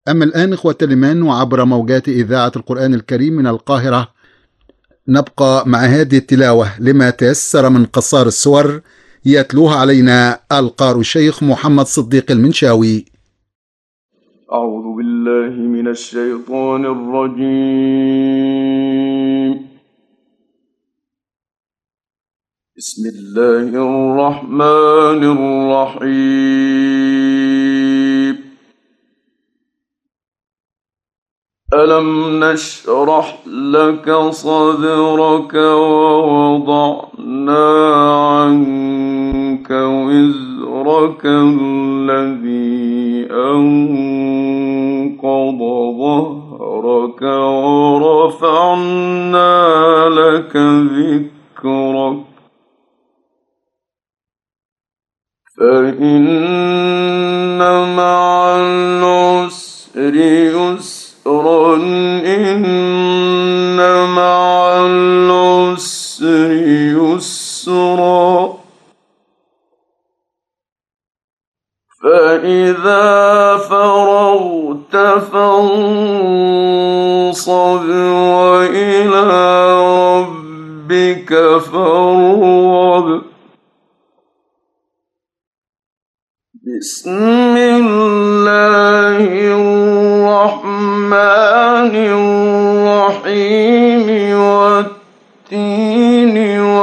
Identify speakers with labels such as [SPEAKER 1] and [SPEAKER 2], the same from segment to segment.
[SPEAKER 1] أما الآن إخوة الإيمان وعبر موجات إذاعة القرآن الكريم من القاهرة، نبقى مع هذه التلاوة لما تيسر من قصار السور يتلوها علينا القارئ الشيخ محمد صديق المنشاوي.
[SPEAKER 2] أعوذ بالله من الشيطان الرجيم. بسم الله الرحمن الرحيم. ألم نشرح لك صدرك ووضعنا عنك وزرك الذي أنقض ظهرك ورفعنا لك ذكرك فإن مع العسر يسرا إن مع العسر يسرا فإذا فرغت فانصب وإلى ربك فارغب. بسم الله الرحمن الرحيم. والتين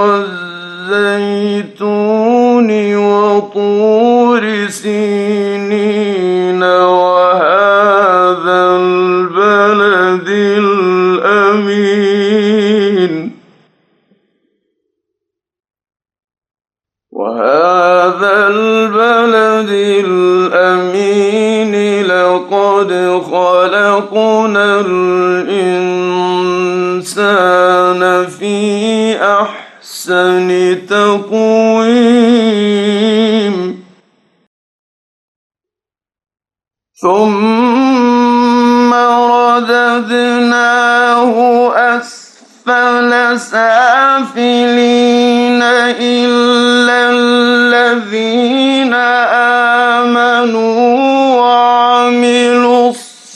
[SPEAKER 2] والزيتون وطور سينين وهذا البلد الأمين. لقد خلقنا الإنسان في أحسن تقويم ثم رددناه أسفل سافلين إلا الذين آمنوا وعملوا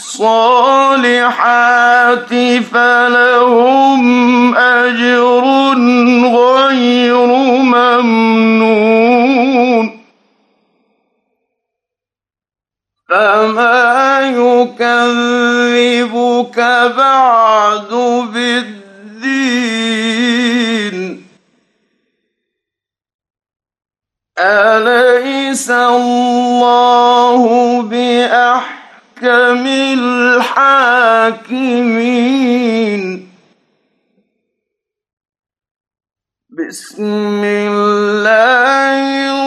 [SPEAKER 2] الصالحات فلهم أجر غير ممنون. فما يكذبك بعد بالدين؟ أليس الله بأحكم الحاكمين؟ بسم الله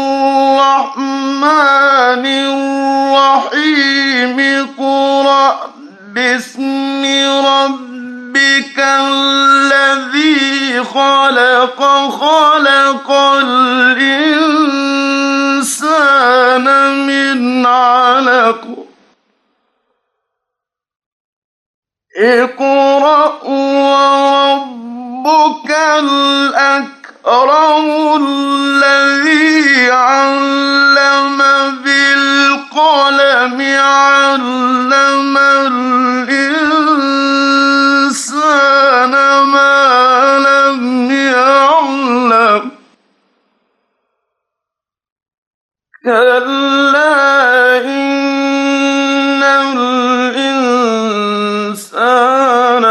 [SPEAKER 2] الرحمن الرحيم. اقرأ باسم ربك الذي خلق خلق الإنسان من علق. اقرأ وربك الأكرم الذي علم بالقلم علم الإنسان ما لم يعلم. كلا إن الإنسان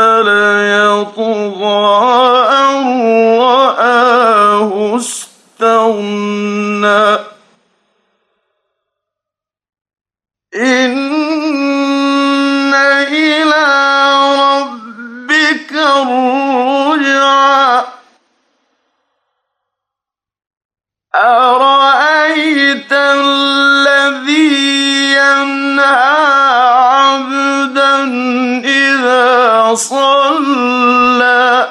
[SPEAKER 2] ليطغى أن رآه استغنى. إن إلى ربك الرجعى. أرأيت الذي ينهى عبدا إذا صلى.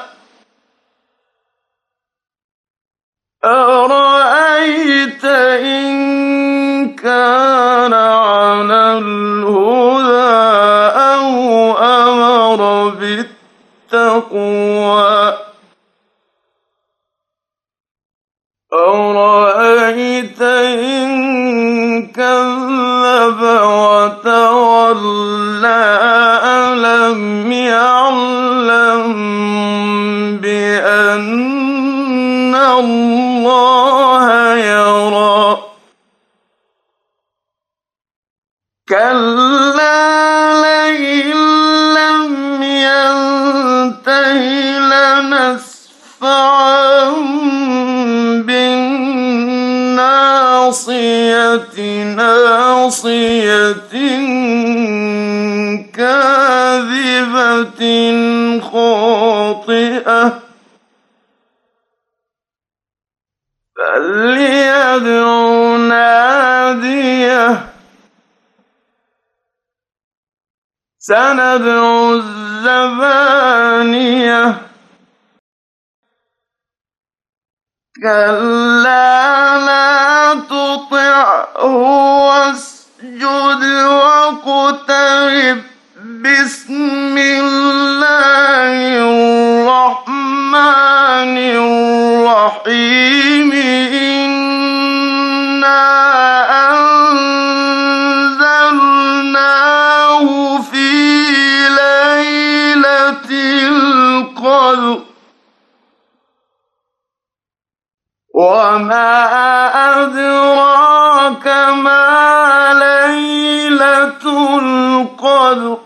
[SPEAKER 2] أرأيت إن كان على الهدى أو أمر بالتقوى. أرأيت إن كذب وتولى. ألم يعلم بأن الله يرى كلا لئن لم ينته لنسفعا بالناصية ناصية كاذبة خاطئة فليدع ناديه سندع الزبانية كلا لا تطعه واسجد واقترب بسم الله الرحمن الرحيم إنا أنزلناه في ليلة القدر وما أدراك ما ليلة القدر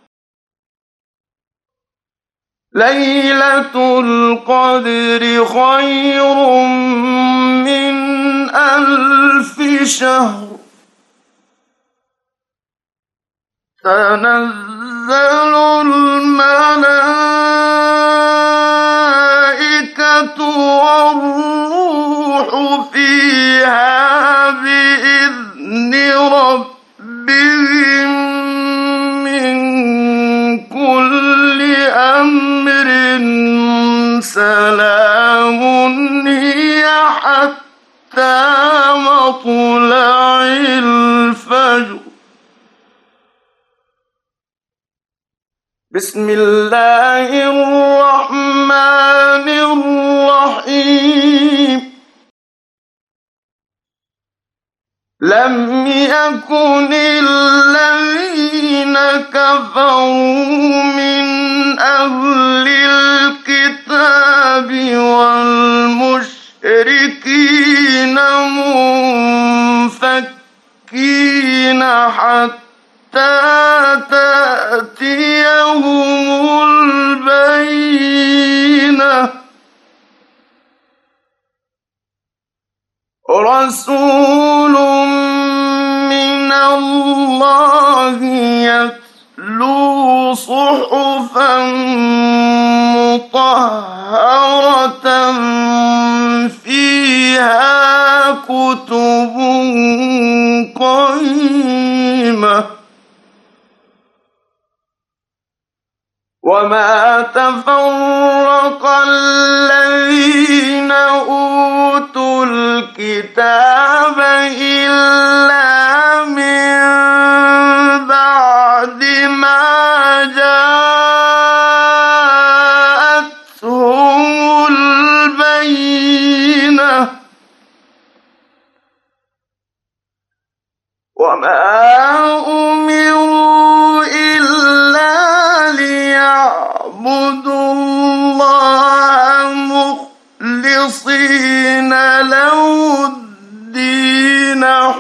[SPEAKER 2] ليلة القدر خير من 1000 شهر تنزل الملائكة والروح فيها بإذن ربهم من كل أمر سلام هي حتى مطلع الفجر بسم الله الرحمن الرحيم لم يكن الذين كفروا من أهل الكتاب والمشركين منفكين حتى تأتيهم البينة رسول من الله يتلو صحفا مطهرة فيها كتب قيمة وما تفرق الذين أوتوا الكتاب إلا من بعد ما جاءتهم البينة وما أمروا إلا ليعبدوا الله مخلصين له الدين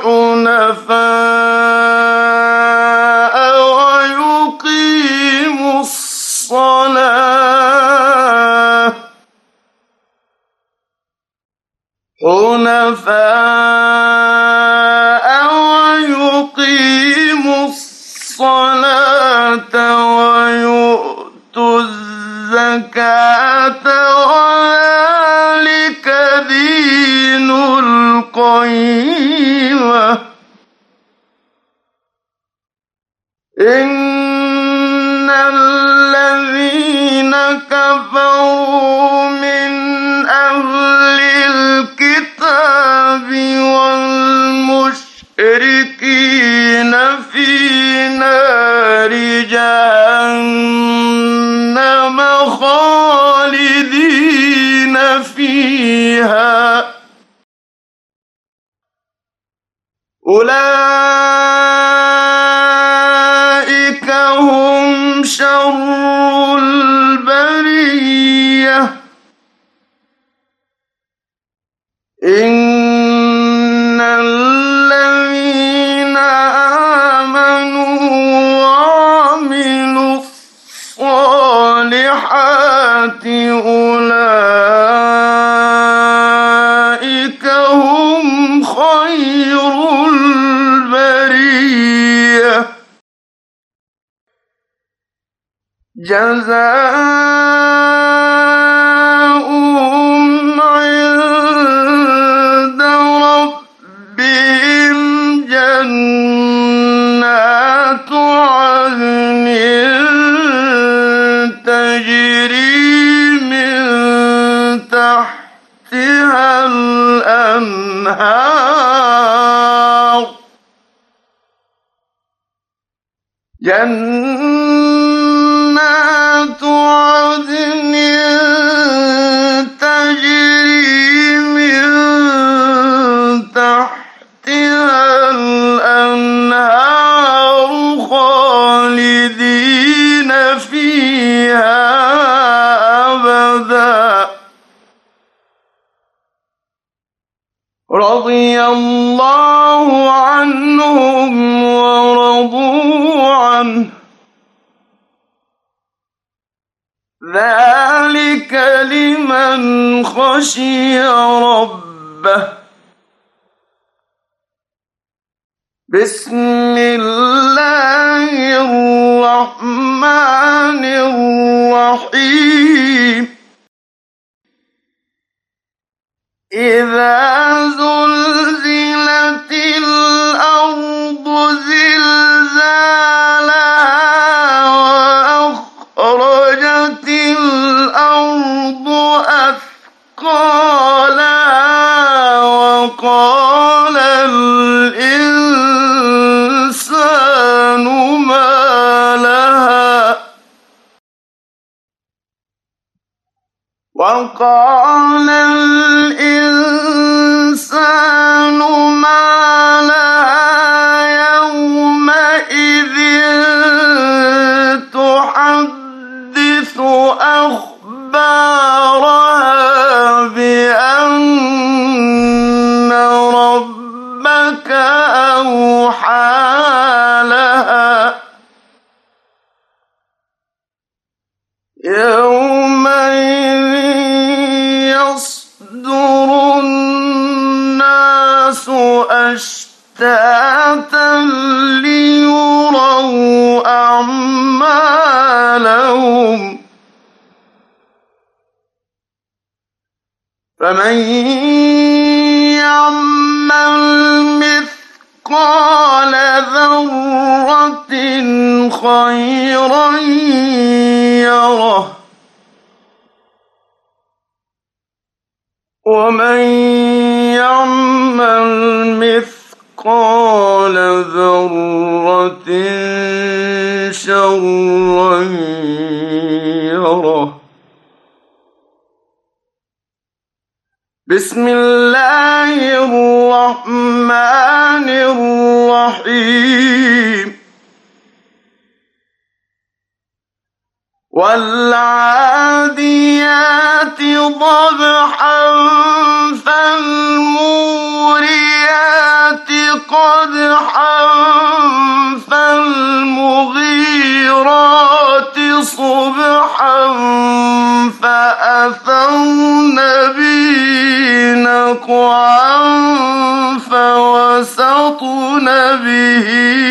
[SPEAKER 2] حنفاء ويقيموا الصلاة ويؤتوا الزكاة وذلك دين القيمة إن الذين كفروا من أهل الكتاب والمشركين في نار جهنم خالدين فيها أولئك شر البرية إن الذين آمنوا وعملوا الصالحات أولئك هم خير البرية جزاؤهم عند ربهم جنات عدن تجري من تحتها الأنهار جنات عدن تجري من تحتها الأنهار خالدين فيها أبدا رضي الله عنهم ورضوا عنه ذلك لمن خشي ربه بسم الله الرحمن الرحيم إذا زلزلت الأرض زلزالها وأخرجت الأرض أثقالها وقال الإنسان ما لها وقال الإنسان ما لها يومئذ تحدث أخبارها بأن ربك أوحى لها يومئذ يصدر الناس أشتاتا ليروا أعمالهم فمن يعمل مثقال ذرة خيرا يره ومن يعمل مثقال ذرة شرا يره بسم الله الرحمن الرحيم والعاديات ضبحا فالموريات قدحا فالمغيرات صبحا فأثرن به نقعا فوسطن به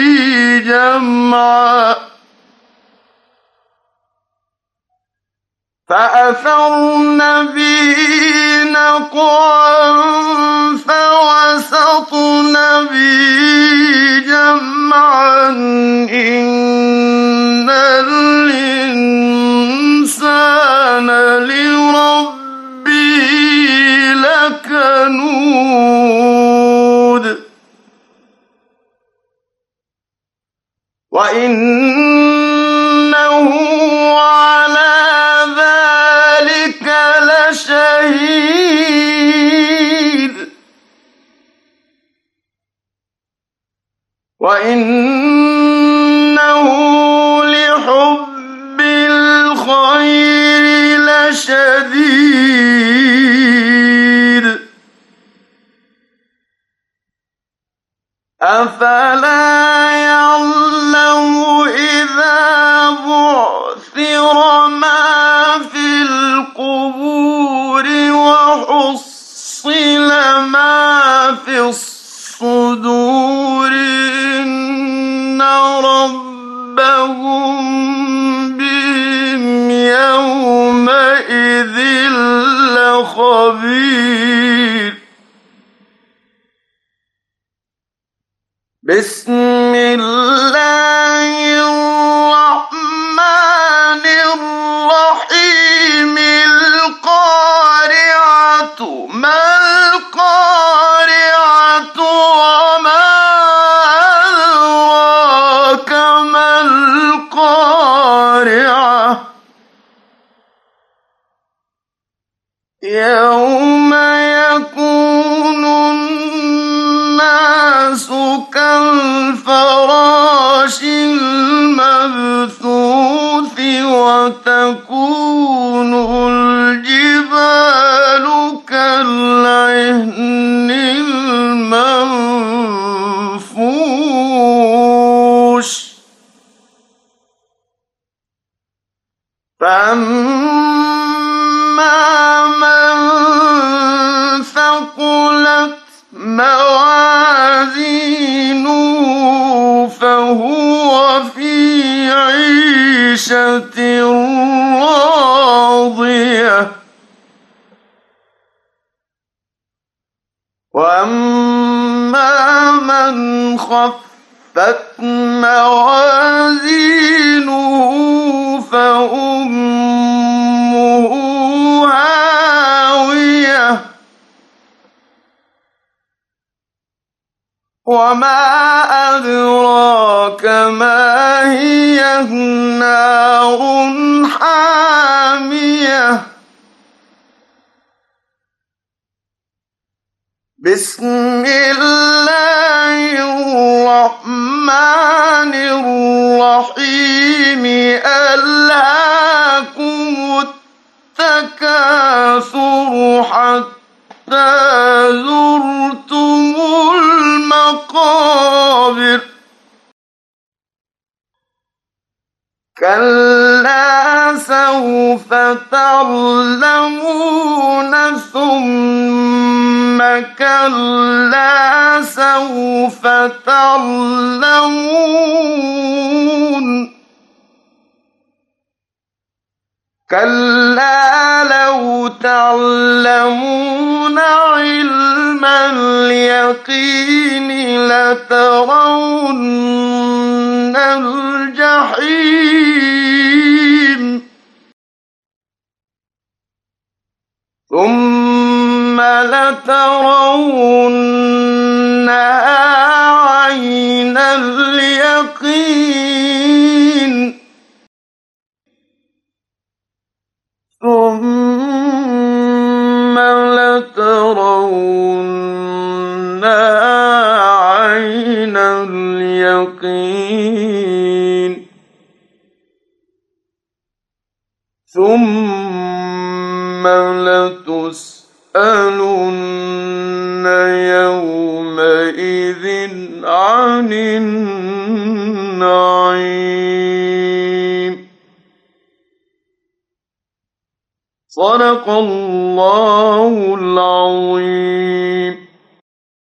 [SPEAKER 2] جمعا فأثرن به نقعا فوسطن به جمعا إن الإنسان لربه لكنود وإنه على ذلك لشهيد وإنه لحب بالخير لشديد أفلا يعلم إذا بعثر ما في القبور وحصل ما في الصدور إن ربهم بهم يومئذ لخبير بسم الله الرحمن الرحيم القارعة ما القارعة وما أدراك ما القارعة يوم يكون الناس كالفراش المبثوث وتكون الجبال كالعهن المنفوش فأما من ثقلت موازينه فهو في عيشة راضية وأما من خفت موازينه فأمه هاوية وما أدراك ما هي نار حامية بسم الله الرحمن الرحيم ألهاكم التكاثر حتى زرتم المقابر كلا سوف تعلمون ثم كلا سوف تعلمون كلا لو تعلمون علم اليقين لترون الجحيم ثم لترونها عين اليقين ثم لترونها عين اليقين ثم لتسألن يومئذ عن النعيم صدق الله العظيم